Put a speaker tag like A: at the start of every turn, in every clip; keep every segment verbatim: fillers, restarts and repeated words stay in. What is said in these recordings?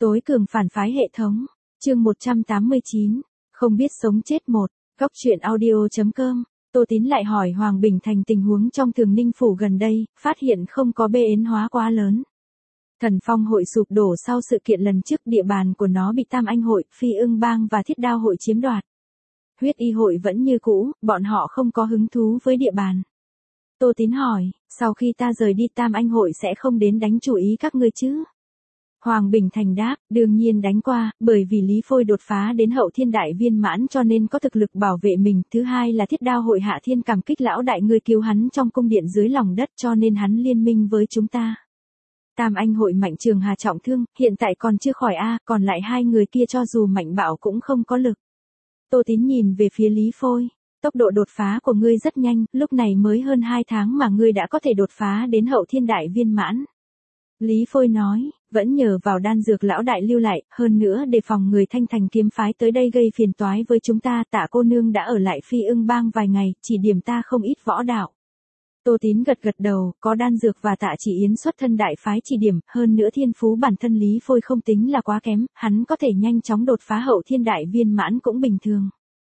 A: Tối cường phản phái hệ thống. Chương một trăm tám mươi chín. Không biết sống chết một. Góc truyện audio.com. Tô Tín lại hỏi Hoàng Bình Thành tình huống trong Thường Ninh phủ gần đây, phát hiện không có bê yến hóa quá lớn. Thần Phong hội sụp đổ sau sự kiện lần trước, địa bàn của nó bị Tam Anh hội, Phi Ưng bang và Thiết Đao hội chiếm đoạt. Huyết Y hội vẫn như cũ, bọn họ không có hứng thú với địa bàn. Tô Tín hỏi, sau khi ta rời đi Tam Anh hội sẽ không đến đánh chủ ý các ngươi chứ? Hoàng Bình Thành đáp, đương nhiên đánh qua, bởi vì Lý Phôi đột phá đến hậu thiên đại viên mãn cho nên có thực lực bảo vệ mình. Thứ hai là Thiết Đao hội Hạ Thiên cảm kích lão đại ngươi cứu hắn trong cung điện dưới lòng đất cho nên hắn liên minh với chúng ta. Tam Anh hội Mạnh Trường Hà trọng thương, hiện tại còn chưa khỏi a, còn lại hai người kia cho dù mạnh bạo cũng không có lực. Tô Tín nhìn về phía Lý Phôi, tốc độ đột phá của ngươi rất nhanh, lúc này mới hơn hai tháng mà ngươi đã có thể đột phá đến hậu thiên đại viên mãn. Lý Phôi nói, vẫn nhờ vào đan dược lão đại lưu lại, hơn nữa đề phòng người Thanh Thành kiếm phái tới đây gây phiền toái với chúng ta. Tạ cô nương đã ở lại Phi Ưng bang vài ngày, chỉ điểm ta không ít võ đạo. Tô Tín gật gật đầu, có đan dược và Tạ Chỉ Yến xuất thân đại phái chỉ điểm, hơn nữa thiên phú bản thân Lý Phôi không tính là quá kém, hắn có thể nhanh chóng đột phá hậu thiên đại viên mãn cũng bình thường.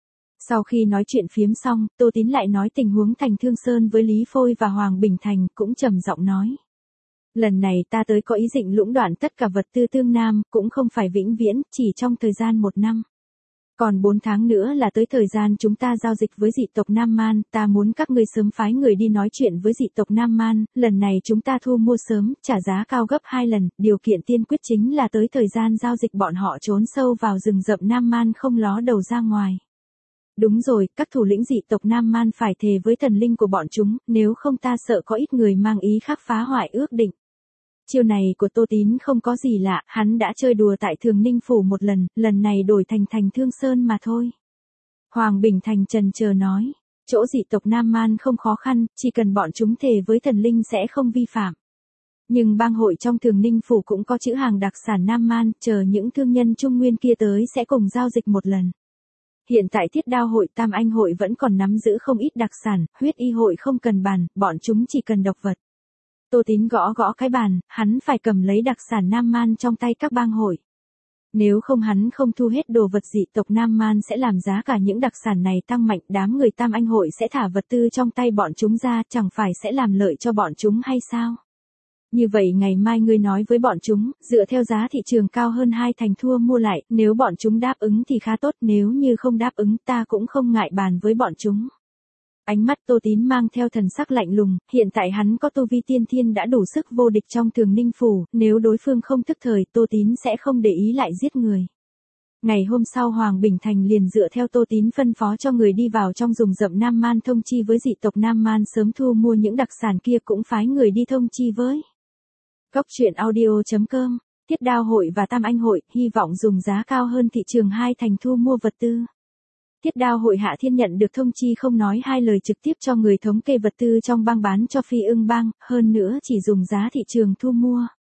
A: Sau khi nói chuyện phiếm xong, Tô Tín lại nói tình huống Thành Thương Sơn với Lý Phôi và Hoàng Bình Thành, cũng trầm giọng nói. Lần này ta tới có ý định lũng đoạn tất cả vật tư tương nam, cũng không phải vĩnh viễn, chỉ trong thời gian một năm. Còn bốn tháng nữa là tới thời gian chúng ta giao dịch với dị tộc Nam Man, ta muốn các ngươi sớm phái người đi nói chuyện với dị tộc Nam Man, lần này chúng ta thu mua sớm, trả giá cao gấp hai lần, điều kiện tiên quyết chính là tới thời gian giao dịch bọn họ trốn sâu vào rừng rậm Nam Man không ló đầu ra ngoài. Đúng rồi, các thủ lĩnh dị tộc Nam Man phải thề với thần linh của bọn chúng, nếu không ta sợ có ít người mang ý khác phá hoại ước định. Chiêu này của Tô Tín không có gì lạ, hắn đã chơi đùa tại Thường Ninh phủ một lần, lần này đổi thành Thành Thương Sơn mà thôi. Hoàng Bình Thành trần chờ nói, chỗ dị tộc Nam Man không khó khăn, chỉ cần bọn chúng thề với thần linh sẽ không vi phạm. Nhưng bang hội trong Thường Ninh phủ cũng có chữ hàng đặc sản Nam Man, chờ những thương nhân Trung Nguyên kia tới sẽ cùng giao dịch một lần. Hiện tại Thiết Đao hội, Tam Anh hội vẫn còn nắm giữ không ít đặc sản, Huyết Y hội không cần bàn, bọn chúng chỉ cần độc vật. Tô Tín gõ gõ cái bàn, hắn phải cầm lấy đặc sản Nam Man trong tay các bang hội. Nếu không hắn không thu hết đồ vật dị tộc Nam Man sẽ làm giá cả những đặc sản này tăng mạnh, đám người Tam Anh hội sẽ thả vật tư trong tay bọn chúng ra, chẳng phải sẽ làm lợi cho bọn chúng hay sao? Như vậy ngày mai ngươi nói với bọn chúng, dựa theo giá thị trường cao hơn hai thành thua mua lại, nếu bọn chúng đáp ứng thì khá tốt, nếu như không đáp ứng ta cũng không ngại bàn với bọn chúng. Ánh mắt Tô Tín mang theo thần sắc lạnh lùng, hiện tại hắn có tu vi tiên thiên đã đủ sức vô địch trong Thường Ninh phủ, nếu đối phương không thức thời Tô Tín sẽ không để ý lại giết người. Ngày hôm sau Hoàng Bình Thành liền dựa theo Tô Tín phân phó cho người đi vào trong rừng rậm Nam Man thông chi với dị tộc Nam Man sớm thu mua những đặc sản kia, cũng phái người đi thông chi với. Góc truyện audio.com, Thiết Đao hội và Tam Anh hội, hy vọng dùng giá cao hơn thị trường hai thành thu mua vật tư. Thiết Đao hội Hạ Thiên nhận được thông chi không nói hai lời trực tiếp cho người thống kê vật tư trong bang bán cho Phi Ưng bang, hơn nữa chỉ dùng giá thị trường thu mua.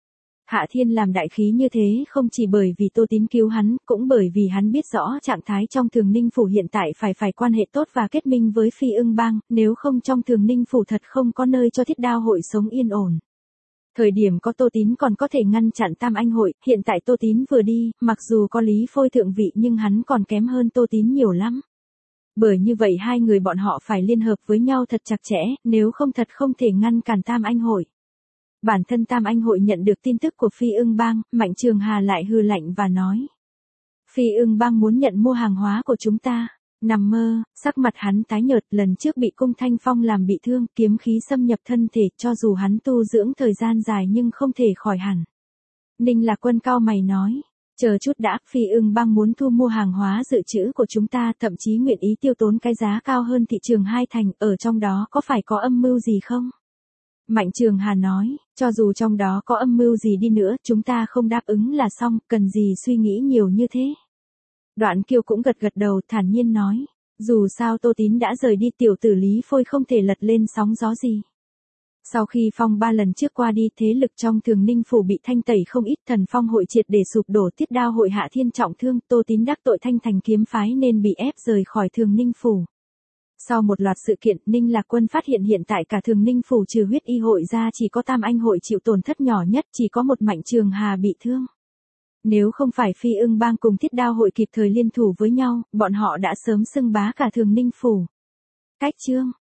A: Hạ Thiên làm đại khí như thế không chỉ bởi vì Tô Tín cứu hắn, cũng bởi vì hắn biết rõ trạng thái trong Thường Ninh phủ hiện tại phải phải quan hệ tốt và kết minh với Phi Ưng bang, nếu không trong Thường Ninh phủ thật không có nơi cho Thiết Đao hội sống yên ổn. Thời điểm có Tô Tín còn có thể ngăn chặn Tam Anh hội, hiện tại Tô Tín vừa đi, mặc dù có Lý Phôi thượng vị nhưng hắn còn kém hơn Tô Tín nhiều lắm. Bởi như vậy hai người bọn họ phải liên hợp với nhau thật chặt chẽ, nếu không thật không thể ngăn cản Tam Anh hội. Bản thân Tam Anh hội nhận được tin tức của Phi Ưng bang, Mạnh Trường Hà lại hừ lạnh và nói. Phi Ưng bang muốn nhận mua hàng hóa của chúng ta. Nằm mơ, sắc mặt hắn tái nhợt, lần trước bị Cung Thanh Phong làm bị thương, kiếm khí xâm nhập thân thể, cho dù hắn tu dưỡng thời gian dài nhưng không thể khỏi hẳn. Ninh Lạc Quân cau mày nói, chờ chút đã, Phi Ưng bang muốn thu mua hàng hóa dự trữ của chúng ta, thậm chí nguyện ý tiêu tốn cái giá cao hơn thị trường hai thành, ở trong đó có phải có âm mưu gì không? Mạnh Trường Hà nói, cho dù trong đó có âm mưu gì đi nữa, chúng ta không đáp ứng là xong, cần gì suy nghĩ nhiều như thế. Đoạn Kiêu cũng gật gật đầu thản nhiên nói, dù sao Tô Tín đã rời đi, tiểu tử Lý Phôi không thể lật lên sóng gió gì. Sau khi phong ba lần trước qua đi, thế lực trong Thường Ninh phủ bị thanh tẩy không ít, Thần Phong hội triệt để sụp đổ, Thiết Đao hội Hạ Thiên trọng thương, Tô Tín đắc tội Thanh Thành kiếm phái nên bị ép rời khỏi Thường Ninh phủ. Sau một loạt sự kiện, Ninh Lạc Quân phát hiện hiện tại cả Thường Ninh phủ trừ Huyết Y hội ra chỉ có Tam Anh hội chịu tổn thất nhỏ nhất, chỉ có một Mạnh Trường Hà bị thương. Nếu không phải Phi Ưng Bang cùng Thiết Đao hội kịp thời liên thủ với nhau, bọn họ đã sớm xưng bá cả Thường Ninh phủ. Cách chương